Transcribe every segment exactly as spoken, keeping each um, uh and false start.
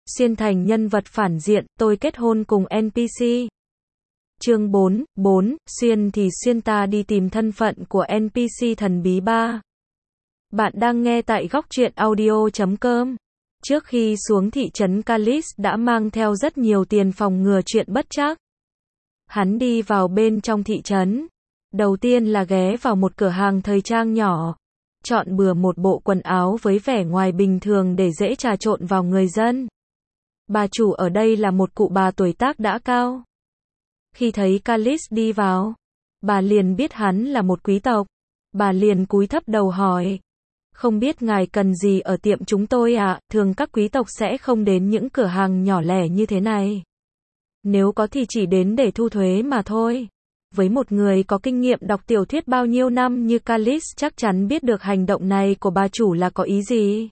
Xuyên thành nhân vật phản diện, tôi kết hôn cùng en pê xê. Chương bốn, bốn, xuyên thì xuyên ta đi tìm thân phận của en pê xê thần bí ba. Bạn đang nghe tại góc truyện audio chấm com. Trước khi xuống thị trấn Calis đã mang theo rất nhiều tiền phòng ngừa chuyện bất trắc. Hắn đi vào bên trong thị trấn. Đầu tiên là ghé vào một cửa hàng thời trang nhỏ. Chọn bừa một bộ quần áo với vẻ ngoài bình thường để dễ trà trộn vào người dân. Bà chủ ở đây là một cụ bà tuổi tác đã cao. Khi thấy Calis đi vào, bà liền biết hắn là một quý tộc. Bà liền cúi thấp đầu hỏi. Không biết ngài cần gì ở tiệm chúng tôi ạ? Thường các quý tộc sẽ không đến những cửa hàng nhỏ lẻ như thế này. Nếu có thì chỉ đến để thu thuế mà thôi. Với một người có kinh nghiệm đọc tiểu thuyết bao nhiêu năm như Calis chắc chắn biết được hành động này của bà chủ là có ý gì.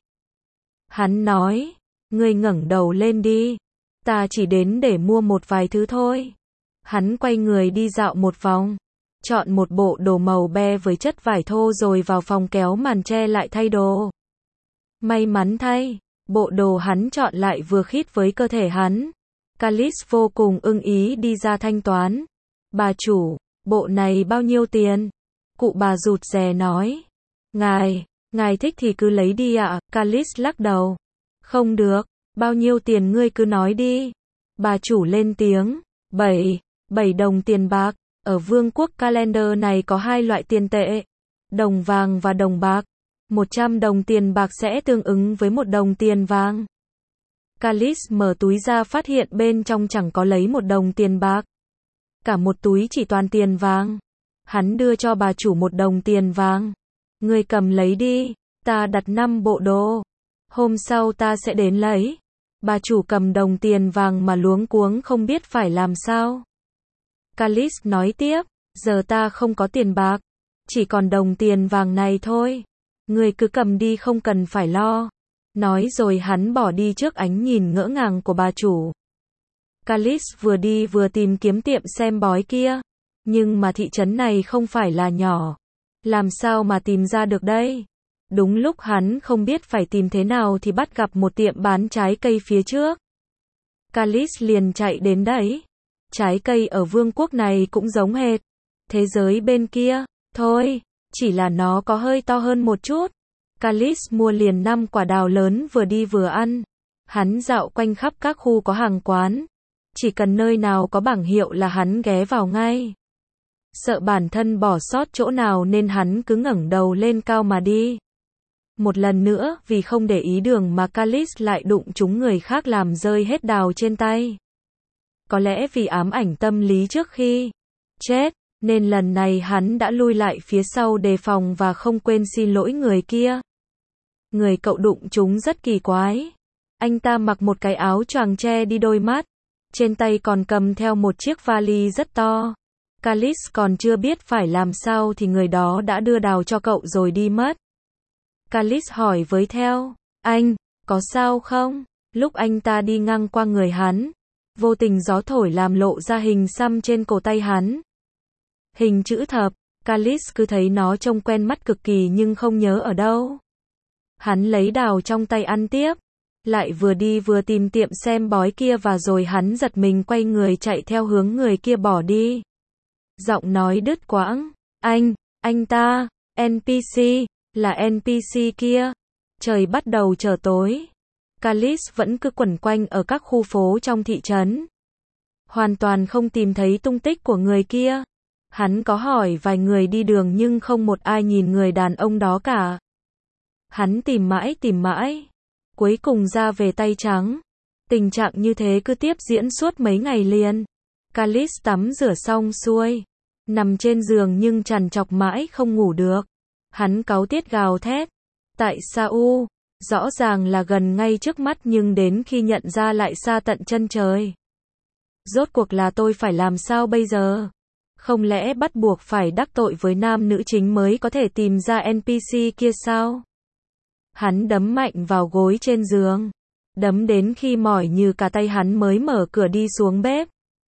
Hắn nói, ngươi ngẩng đầu lên đi. Ta chỉ đến để mua một vài thứ thôi. Hắn quay người đi dạo một vòng. Chọn một bộ đồ màu be với chất vải thô rồi vào phòng kéo màn che lại thay đồ. May mắn thay, bộ đồ hắn chọn lại vừa khít với cơ thể hắn. Calis vô cùng ưng ý đi ra thanh toán. Bà chủ, bộ này bao nhiêu tiền? Cụ bà rụt rè nói. Ngài, ngài thích thì cứ lấy đi ạ. Calis lắc đầu. Không được, bao nhiêu tiền ngươi cứ nói đi. Bà chủ lên tiếng. Bảy, bảy đồng tiền bạc. Ở vương quốc Calendar này có hai loại tiền tệ. Đồng vàng và đồng bạc. một trăm đồng tiền bạc sẽ tương ứng với một đồng tiền vàng. Calis mở túi ra phát hiện bên trong chẳng có lấy một đồng tiền bạc. Cả một túi chỉ toàn tiền vàng. Hắn đưa cho bà chủ một đồng tiền vàng. Ngươi cầm lấy đi, ta đặt năm bộ đồ. Hôm sau ta sẽ đến lấy. Bà chủ cầm đồng tiền vàng mà luống cuống không biết phải làm sao. Calis nói tiếp, giờ ta không có tiền bạc, chỉ còn đồng tiền vàng này thôi. Ngươi cứ cầm đi không cần phải lo. Nói rồi hắn bỏ đi trước ánh nhìn ngỡ ngàng của bà chủ. Calis vừa đi vừa tìm kiếm tiệm xem bói kia. Nhưng mà thị trấn này không phải là nhỏ. Làm sao mà tìm ra được đây? Đúng lúc hắn không biết phải tìm thế nào thì bắt gặp một tiệm bán trái cây phía trước. Calis liền chạy đến đấy. Trái cây ở vương quốc này cũng giống hệt. Thế giới bên kia, thôi, chỉ là nó có hơi to hơn một chút. Calis mua liền năm quả đào lớn vừa đi vừa ăn. Hắn dạo quanh khắp các khu có hàng quán. Chỉ cần nơi nào có bảng hiệu là hắn ghé vào ngay. Sợ bản thân bỏ sót chỗ nào nên hắn cứ ngẩng đầu lên cao mà đi. Một lần nữa, vì không để ý đường mà Calis lại đụng trúng người khác làm rơi hết đào trên tay. Có lẽ vì ám ảnh tâm lý trước khi chết, nên lần này hắn đã lui lại phía sau đề phòng và không quên xin lỗi người kia. Người cậu đụng chúng rất kỳ quái. Anh ta mặc một cái áo choàng che đi đôi mắt. Trên tay còn cầm theo một chiếc vali rất to. Calis còn chưa biết phải làm sao thì người đó đã đưa đào cho cậu rồi đi mất. Calis hỏi với theo, anh, có sao không? Lúc anh ta đi ngang qua người hắn, vô tình gió thổi làm lộ ra hình xăm trên cổ tay hắn. Hình chữ thập, Calis cứ thấy nó trông quen mắt cực kỳ nhưng không nhớ ở đâu. Hắn lấy đào trong tay ăn tiếp, lại vừa đi vừa tìm tiệm xem bói kia và rồi hắn giật mình quay người chạy theo hướng người kia bỏ đi. Giọng nói đứt quãng, anh, anh ta, en pê xê, là en pê xê kia. Trời bắt đầu trở tối. Calis vẫn cứ quẩn quanh ở các khu phố trong thị trấn. Hoàn toàn không tìm thấy tung tích của người kia. Hắn có hỏi vài người đi đường nhưng không một ai nhìn người đàn ông đó cả. Hắn tìm mãi tìm mãi. Cuối cùng ra về tay trắng. Tình trạng như thế cứ tiếp diễn suốt mấy ngày liền. Calis tắm rửa xong xuôi. Nằm trên giường nhưng trằn trọc mãi không ngủ được. Hắn cáu tiết gào thét. Tại sao? Rõ ràng là gần ngay trước mắt nhưng đến khi nhận ra lại xa tận chân trời. Rốt cuộc là tôi phải làm sao bây giờ? Không lẽ bắt buộc phải đắc tội với nam nữ chính mới có thể tìm ra en pê xê kia sao? Hắn đấm mạnh vào gối trên giường. Đấm đến khi mỏi như cả tay hắn mới mở cửa đi xuống bếp.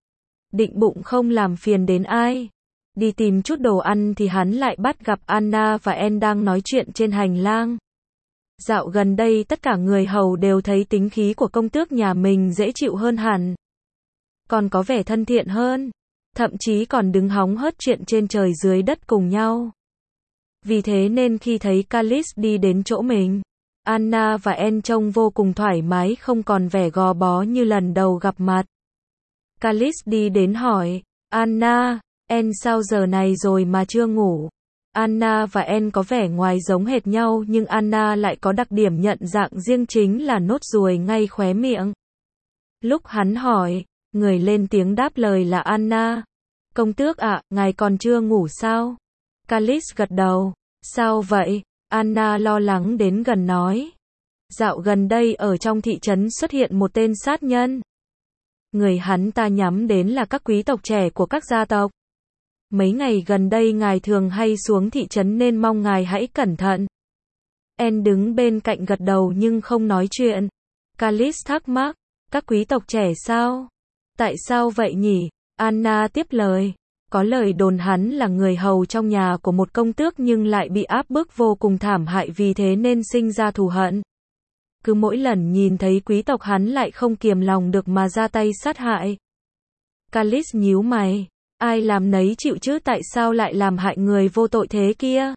Định bụng không làm phiền đến ai. Đi tìm chút đồ ăn thì hắn lại bắt gặp Anna và En đang nói chuyện trên hành lang. Dạo gần đây tất cả người hầu đều thấy tính khí của công tước nhà mình dễ chịu hơn hẳn. Còn có vẻ thân thiện hơn. Thậm chí còn đứng hóng hớt chuyện trên trời dưới đất cùng nhau. Vì thế nên khi thấy Callis đi đến chỗ mình, Anna và Anne trông vô cùng thoải mái, không còn vẻ gò bó như lần đầu gặp mặt. Callis đi đến hỏi, Anna, Anne sao giờ này rồi mà chưa ngủ? Anna và Anne có vẻ ngoài giống hệt nhau nhưng Anna lại có đặc điểm nhận dạng riêng, chính là nốt ruồi ngay khóe miệng. Lúc hắn hỏi, người lên tiếng đáp lời là Anna. Công tước ạ, ngài còn chưa ngủ sao? Callis gật đầu. Sao vậy? Anna lo lắng đến gần nói. Dạo gần đây ở trong thị trấn xuất hiện một tên sát nhân. Người hắn ta nhắm đến là các quý tộc trẻ của các gia tộc. Mấy ngày gần đây ngài thường hay xuống thị trấn nên mong ngài hãy cẩn thận. Anne đứng bên cạnh gật đầu nhưng không nói chuyện. Callis thắc mắc, các quý tộc trẻ sao? Tại sao vậy nhỉ? Anna tiếp lời. Có lời đồn hắn là người hầu trong nhà của một công tước nhưng lại bị áp bức vô cùng thảm hại, vì thế nên sinh ra thù hận. Cứ mỗi lần nhìn thấy quý tộc hắn lại không kiềm lòng được mà ra tay sát hại. Callis nhíu mày. Ai làm nấy chịu chứ, tại sao lại làm hại người vô tội thế kia?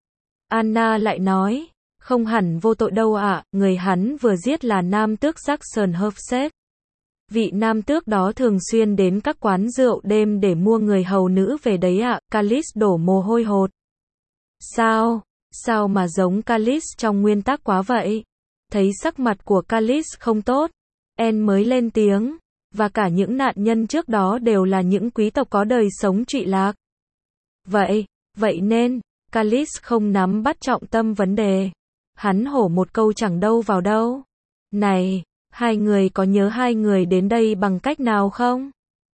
Anna lại nói. Không hẳn vô tội đâu ạ, à, người hắn vừa giết là nam tước Jackson Hofstede. Vị nam tước đó thường xuyên đến các quán rượu đêm để mua người hầu nữ về đấy ạ. À. Callis đổ mồ hôi hột. Sao? Sao mà giống Callis trong nguyên tắc quá vậy? Thấy sắc mặt của Callis không tốt, Anne mới lên tiếng. Và cả những nạn nhân trước đó đều là những quý tộc có đời sống trụy lạc. Vậy, vậy nên, Callis không nắm bắt trọng tâm vấn đề. Hắn hổ một câu chẳng đâu vào đâu. Này, hai người có nhớ hai người đến đây bằng cách nào không?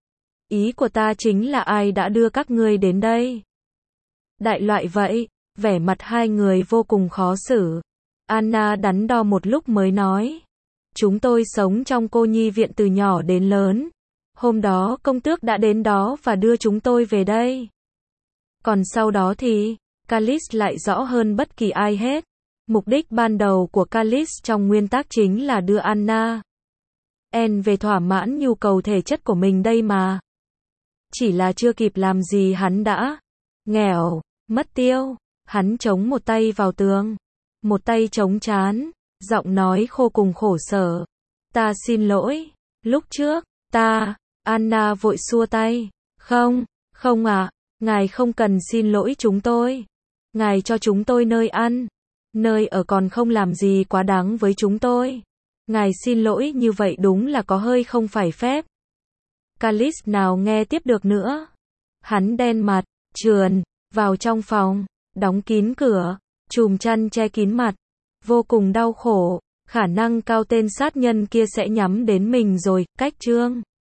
Ý của ta chính là ai đã đưa các ngươi đến đây? Đại loại vậy, vẻ mặt hai người vô cùng khó xử. Anna đắn đo một lúc mới nói. Chúng tôi sống trong cô nhi viện từ nhỏ đến lớn. Hôm đó công tước đã đến đó và đưa chúng tôi về đây. Còn sau đó thì, Callis lại rõ hơn bất kỳ ai hết. Mục đích ban đầu của Callis trong nguyên tắc chính là đưa Anna, Anne về thỏa mãn nhu cầu thể chất của mình đây mà. Chỉ là chưa kịp làm gì hắn đã nghèo, mất tiêu. Hắn chống một tay vào tường, một tay chống trán, giọng nói khô cùng khổ sở. Ta xin lỗi, lúc trước, ta, Anna vội xua tay. Không, không ạ, à, ngài không cần xin lỗi chúng tôi. Ngài cho chúng tôi nơi ăn, nơi ở, còn không làm gì quá đáng với chúng tôi. Ngài xin lỗi như vậy đúng là có hơi không phải phép. Callis nào nghe tiếp được nữa. Hắn đen mặt, trườn vào trong phòng, đóng kín cửa, chùm chăn che kín mặt, vô cùng đau khổ. Khả năng cao tên sát nhân kia sẽ nhắm đến mình rồi. Cách chương